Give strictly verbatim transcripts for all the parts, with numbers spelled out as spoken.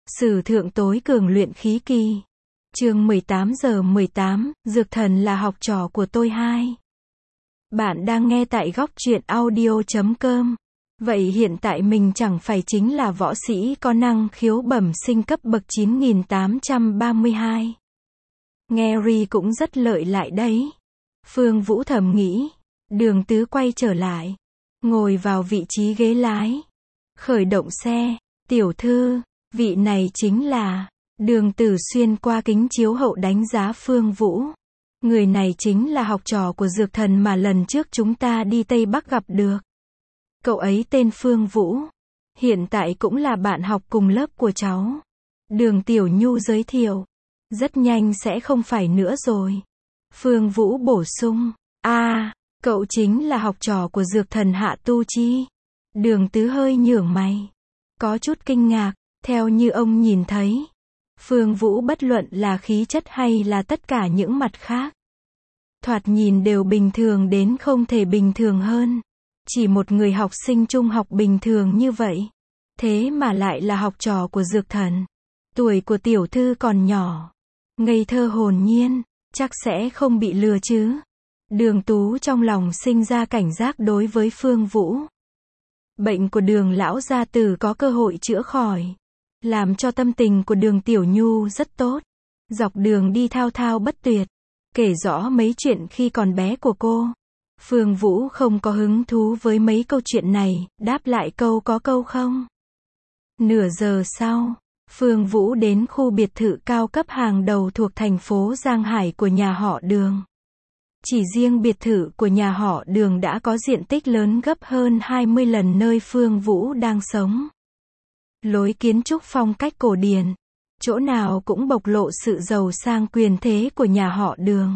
Sử thượng tối cường luyện khí kỳ. Chương mười tám giờ mười tám, Dược Thần là học trò của tôi hai. Bạn đang nghe tại góc truyện audio chấm com. Vậy hiện tại mình chẳng phải chính là võ sĩ có năng khiếu bẩm sinh cấp bậc chín nghìn tám trăm ba mươi hai. Nghe ri cũng rất lợi lại đấy. Phương Vũ thầm nghĩ. Đường Tứ quay trở lại. Ngồi vào vị trí ghế lái. Khởi động xe. Tiểu thư, vị này chính là... Đường Tử xuyên qua kính chiếu hậu đánh giá Phương Vũ. Người này chính là học trò của Dược Thần mà lần trước chúng ta đi Tây Bắc gặp được. Cậu ấy tên Phương Vũ. Hiện tại cũng là bạn học cùng lớp của cháu. Đường Tiểu Nhu giới thiệu. Rất nhanh sẽ không phải nữa rồi. Phương Vũ bổ sung. a à, cậu chính là học trò của Dược Thần Hạ Tu Chi. Đường Tứ hơi nhướng mày. Có chút kinh ngạc, theo như ông nhìn thấy. Phương Vũ bất luận là khí chất hay là tất cả những mặt khác. Thoạt nhìn đều bình thường đến không thể bình thường hơn. Chỉ một người học sinh trung học bình thường như vậy. Thế mà lại là học trò của Dược Thần. Tuổi của tiểu thư còn nhỏ. Ngây thơ hồn nhiên, chắc sẽ không bị lừa chứ. Đường Tú trong lòng sinh ra cảnh giác đối với Phương Vũ. Bệnh của Đường lão gia tử có cơ hội chữa khỏi. Làm cho tâm tình của Đường Tiểu Nhu rất tốt. Dọc đường đi thao thao bất tuyệt. Kể rõ mấy chuyện khi còn bé của cô. Phương Vũ không có hứng thú với mấy câu chuyện này, đáp lại câu có câu không. Nửa giờ sau, Phương Vũ đến khu biệt thự cao cấp hàng đầu thuộc thành phố Giang Hải của nhà họ Đường. Chỉ riêng biệt thự của nhà họ Đường đã có diện tích lớn gấp hơn hai mươi lần nơi Phương Vũ đang sống. Lối kiến trúc phong cách cổ điển, chỗ nào cũng bộc lộ sự giàu sang quyền thế của nhà họ Đường.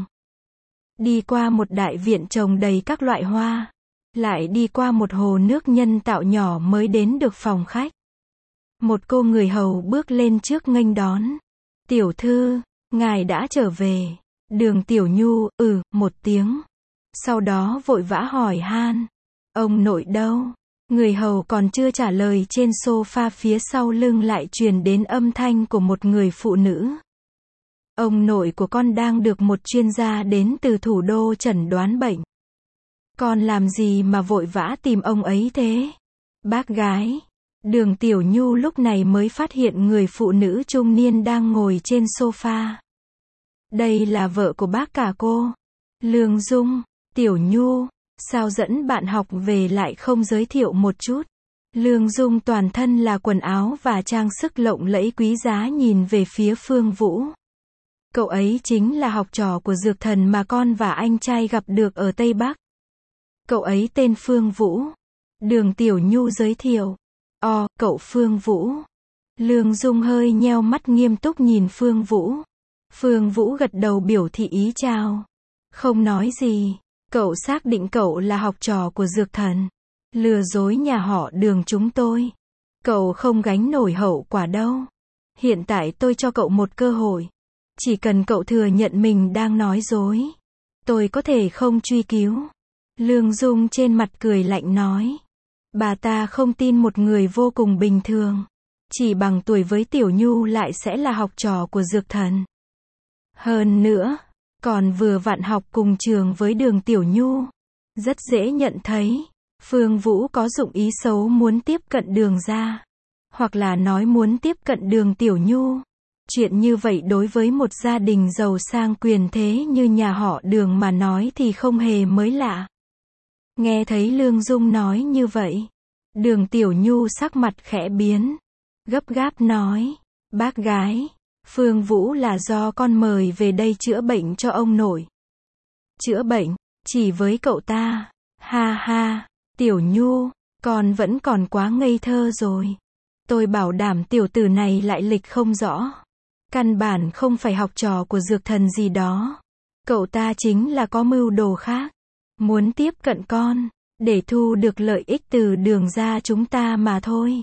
Đi qua một đại viện trồng đầy các loại hoa, lại đi qua một hồ nước nhân tạo nhỏ mới đến được phòng khách. Một cô người hầu bước lên trước nghênh đón. Tiểu thư, ngài đã trở về. Đường Tiểu Nhu, ừ, một tiếng. Sau đó vội vã hỏi han. Ông nội đâu? Người hầu còn chưa trả lời, trên sofa phía sau lưng lại truyền đến âm thanh của một người phụ nữ. Ông nội của con đang được một chuyên gia đến từ thủ đô chẩn đoán bệnh. Con làm gì mà vội vã tìm ông ấy thế? Bác gái. Đường Tiểu Nhu lúc này mới phát hiện người phụ nữ trung niên đang ngồi trên sofa. Đây là vợ của bác cả cô. Lương Dung. Tiểu Nhu, sao dẫn bạn học về lại không giới thiệu một chút? Lương Dung toàn thân là quần áo và trang sức lộng lẫy quý giá nhìn về phía Phương Vũ. Cậu ấy chính là học trò của Dược Thần mà con và anh trai gặp được ở Tây Bắc. Cậu ấy tên Phương Vũ. Đường Tiểu Nhu giới thiệu. Ồ, cậu Phương Vũ. Lương Dung hơi nheo mắt nghiêm túc nhìn Phương Vũ. Phương Vũ gật đầu biểu thị ý chào. Không nói gì. Cậu xác định cậu là học trò của Dược Thần. Lừa dối nhà họ Đường chúng tôi. Cậu không gánh nổi hậu quả đâu. Hiện tại tôi cho cậu một cơ hội. Chỉ cần cậu thừa nhận mình đang nói dối, tôi có thể không truy cứu. Lương Dung trên mặt cười lạnh nói. Bà ta không tin một người vô cùng bình thường, chỉ bằng tuổi với Tiểu Nhu lại sẽ là học trò của Dược Thần. Hơn nữa, còn vừa vặn học cùng trường với Đường Tiểu Nhu. Rất dễ nhận thấy, Phương Vũ có dụng ý xấu muốn tiếp cận Đường ra. Hoặc là nói muốn tiếp cận Đường Tiểu Nhu. Chuyện như vậy đối với một gia đình giàu sang quyền thế như nhà họ Đường mà nói thì không hề mới lạ. Nghe thấy Lương Dung nói như vậy, Đường Tiểu Nhu sắc mặt khẽ biến. Gấp gáp nói. Bác gái, Phương Vũ là do con mời về đây chữa bệnh cho ông nội. Chữa bệnh? Chỉ với cậu ta? Ha ha, Tiểu Nhu, con vẫn còn quá ngây thơ rồi. Tôi bảo đảm tiểu tử này lại lịch không rõ. Căn bản không phải học trò của Dược Thần gì đó. Cậu ta chính là có mưu đồ khác. Muốn tiếp cận con, để thu được lợi ích từ Đường ra chúng ta mà thôi.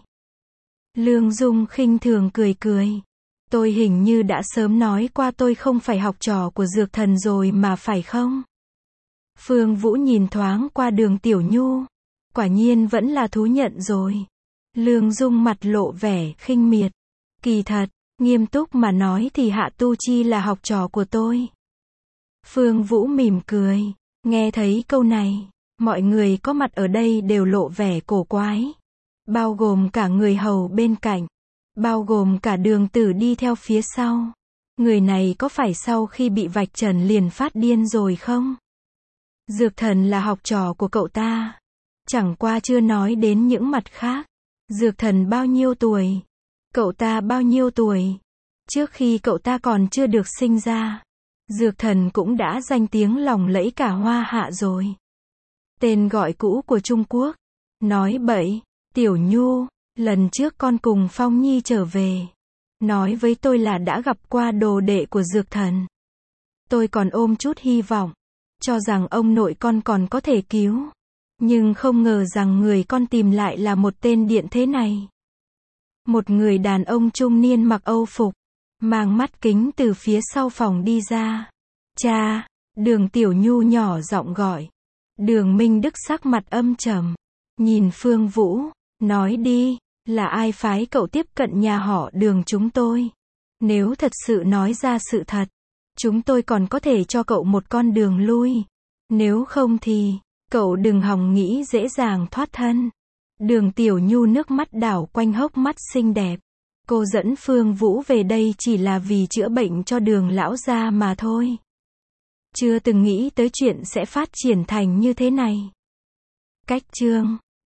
Lương Dung khinh thường cười cười. Tôi hình như đã sớm nói qua tôi không phải học trò của Dược Thần rồi mà phải không? Phương Vũ nhìn thoáng qua Đường Tiểu Nhu. Quả nhiên vẫn là thú nhận rồi. Lương Dung mặt lộ vẻ khinh miệt. Kỳ thật, nghiêm túc mà nói thì Hạ Tu Chi là học trò của tôi. Phương Vũ mỉm cười. Nghe thấy câu này, mọi người có mặt ở đây đều lộ vẻ cổ quái. Bao gồm cả người hầu bên cạnh. Bao gồm cả Đường Tử đi theo phía sau. Người này có phải sau khi bị vạch trần liền phát điên rồi không? Dược Thần là học trò của cậu ta. Chẳng qua chưa nói đến những mặt khác. Dược Thần bao nhiêu tuổi? Cậu ta bao nhiêu tuổi? Trước khi cậu ta còn chưa được sinh ra, Dược Thần cũng đã danh tiếng lỏng lẫy cả Hoa Hạ rồi. Tên gọi cũ của Trung Quốc. Nói bậy. Tiểu Nhu, lần trước con cùng Phong Nhi trở về, nói với tôi là đã gặp qua đồ đệ của Dược Thần. Tôi còn ôm chút hy vọng, cho rằng ông nội con còn có thể cứu. Nhưng không ngờ rằng người con tìm lại là một tên điện thế này. Một người đàn ông trung niên mặc Âu phục, mang mắt kính từ phía sau phòng đi ra. Cha, Đường Tiểu Nhu nhỏ giọng gọi. Đường Minh Đức sắc mặt âm trầm, nhìn Phương Vũ, nói đi, là ai phái cậu tiếp cận nhà họ Đường chúng tôi? Nếu thật sự nói ra sự thật, chúng tôi còn có thể cho cậu một con đường lui. Nếu không thì, cậu đừng hòng nghĩ dễ dàng thoát thân. Đường Tiểu Nhu nước mắt đảo quanh hốc mắt xinh đẹp. Cô dẫn Phương Vũ về đây chỉ là vì chữa bệnh cho Đường lão gia mà thôi. Chưa từng nghĩ tới chuyện sẽ phát triển thành như thế này. Cách chương